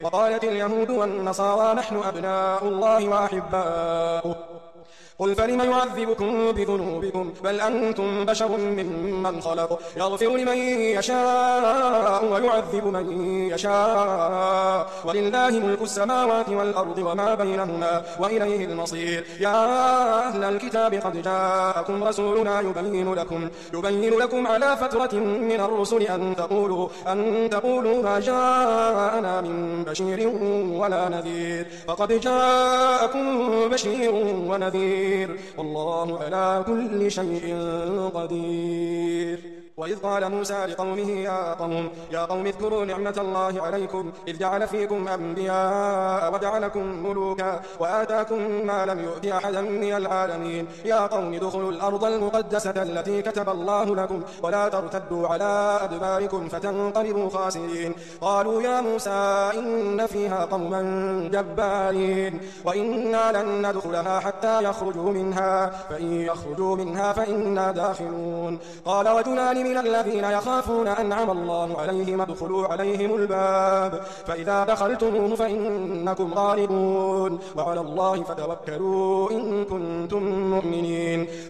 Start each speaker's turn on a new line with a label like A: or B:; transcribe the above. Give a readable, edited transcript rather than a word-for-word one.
A: وقالت اليهود والنصارى نحن أبناء الله وأحباؤه قل فلم يعذبكم بذنوبكم بل أنتم بشر ممن خلق يغفر لمن يشاء ويعذب من يشاء ولله ملك السماوات والأرض وما بينهما وإليه المصير. يا أهل الكتاب قد جاءكم رسولنا يبين لكم على فترة من الرسل أن تقولوا ما جاءنا من بشير ولا نذير فقد جاءكم بشير ونذير والله على كل شيء قدير. وإذ قال موسى لقومه يا قوم اذكروا نعمة الله عليكم إذ جعل فيكم أنبياء وجعلكم ملوكا وآتاكم ما لم يؤت أحدا من العالمين. يا قوم ادخلوا الأرض المقدسة التي كتب الله لكم ولا ترتدوا على أدباركم فتنقلبوا خاسرين. قالوا يا موسى إن فيها قوما جبارين وإنا لن ندخلها حتى يخرجوا منها فإن يخرجوا منها فإنا داخلون. قال رجلان من الذين يخافون أنعم الله عليهم ادخلوا عليهم الباب فإذا دخلتموه فإنكم غالبون وعلى الله فتوكلوا إن كنتم مؤمنين.